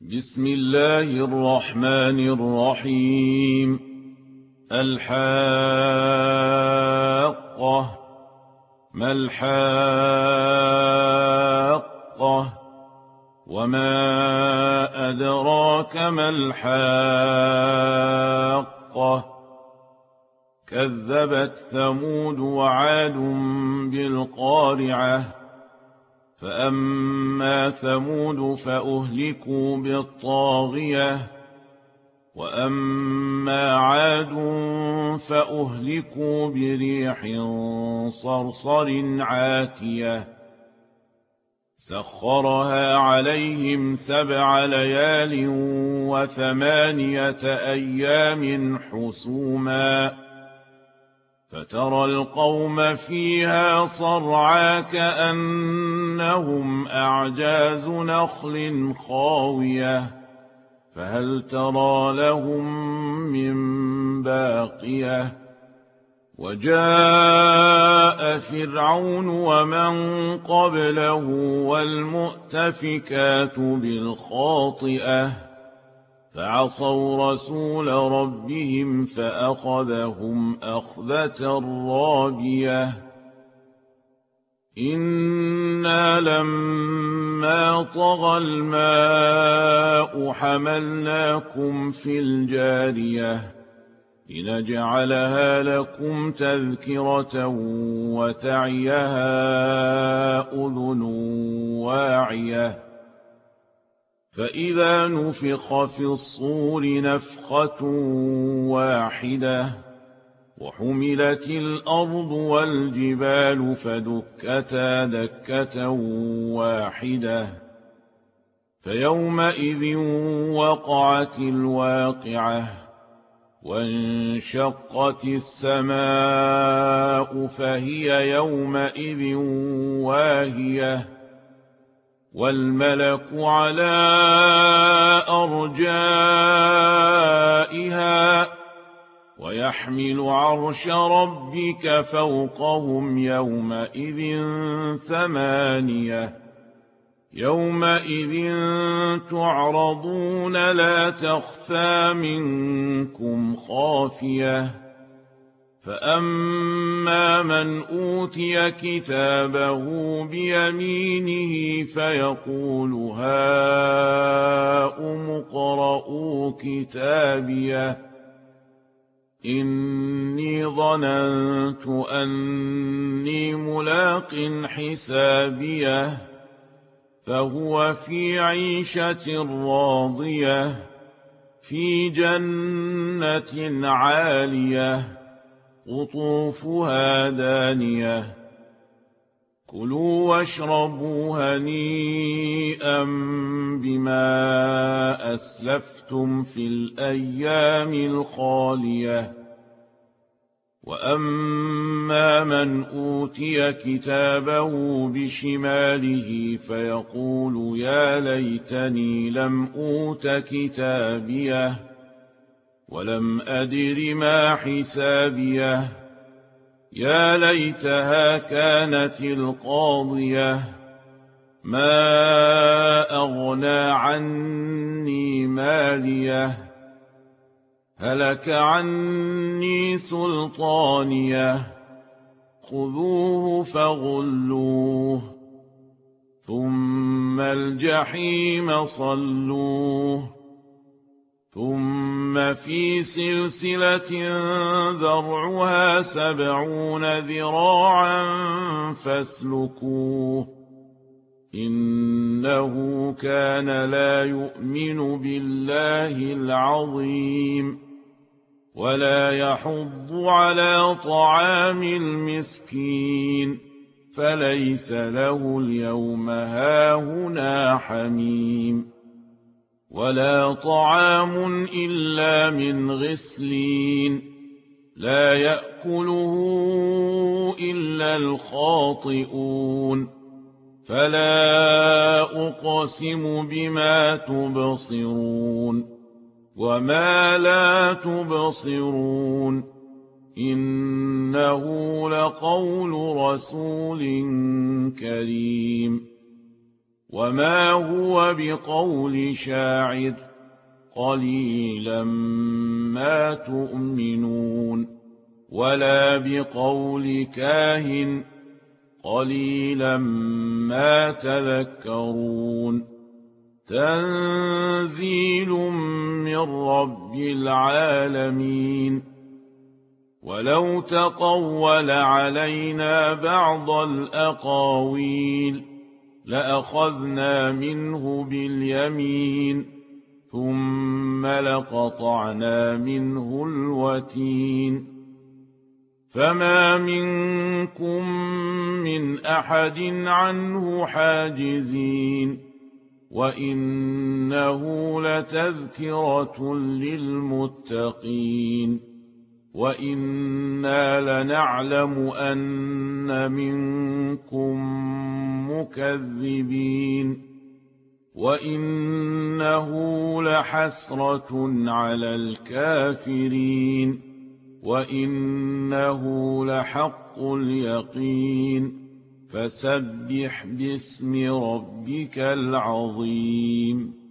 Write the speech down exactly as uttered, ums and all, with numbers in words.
بسم الله الرحمن الرحيم. الحاقة. ما الحاقة؟ وما أدراك ما الحاقة؟ كذبت ثمود وعاد بالقارعة. فأما ثمود فأهلكوا بالطاغية، وأما عاد فأهلكوا بريح صرصر عاتية سخرها عليهم سبع ليال وثمانية أيام حسوما، فترى القوم فيها صرعى كأنهم أعجاز نخل خاوية، فهل ترى لهم من باقية. وجاء فرعون ومن قبله والمؤتفكات بالخاطئة، فعصوا رسول ربهم فأخذهم أخذة رابية. إنا لما طغى الماء حملناكم في الجارية لنجعلها لكم تذكرة وتعيها أذن واعية. فإذا نفخ في الصور نفخة واحدة وحملت الأرض والجبال فدكتا دكة واحدة، فيومئذ وقعت الواقعة، وانشقت السماء فهي يومئذ واهية، والملك على أرجائها، ويحمل عرش ربك فوقهم يومئذ ثمانية. يومئذ تعرضون لا تخفى منكم خافية. فأما من أوتي كتابه بيمينه فيقول هاؤم اقرءوا كتابيه إني ظننت أني ملاق حسابيه، فهو في عيشة راضية في جنة عالية قطوفها دانية. كلوا واشربوا هنيئا بما أسلفتم في الأيام الخالية. وأما من أوتي كتابه بشماله فيقول يا ليتني لم أوت كتابيه ولم أدر ما حسابيه، يا ليتها كانت القاضية ما أغنى عني ماليه، هلك عني سلطانيه، خذوه فغلوه ثم الجحيم صلوه، ثم في سلسلة ذرعها سبعون ذراعا فاسلكوه، إنه كان لا يؤمن بالله العظيم ولا يحض على طعام المسكين، فليس له اليوم هاهنا حميم ولا طعام إلا من غسلين لا يأكله إلا الخاطئون. فلا أقسم بما تبصرون وما لا تبصرون، إنه لقول رسول كريم وما هو بقول شاعر قليلا ما تؤمنون ولا بقول كاهن قليلا ما تذكرون تنزيل من رب العالمين ولو تقول علينا بعض الأقاويل لأخذنا منه باليمين ثم لقطعنا منه الوتين فما منكم من أحد عنه حاجزين وإنه لتذكرة للمتقين وإنا لنعلم أن منكم مكذبين وإنه لحسرة على الكافرين وإنه لحق اليقين فسبح باسم ربك العظيم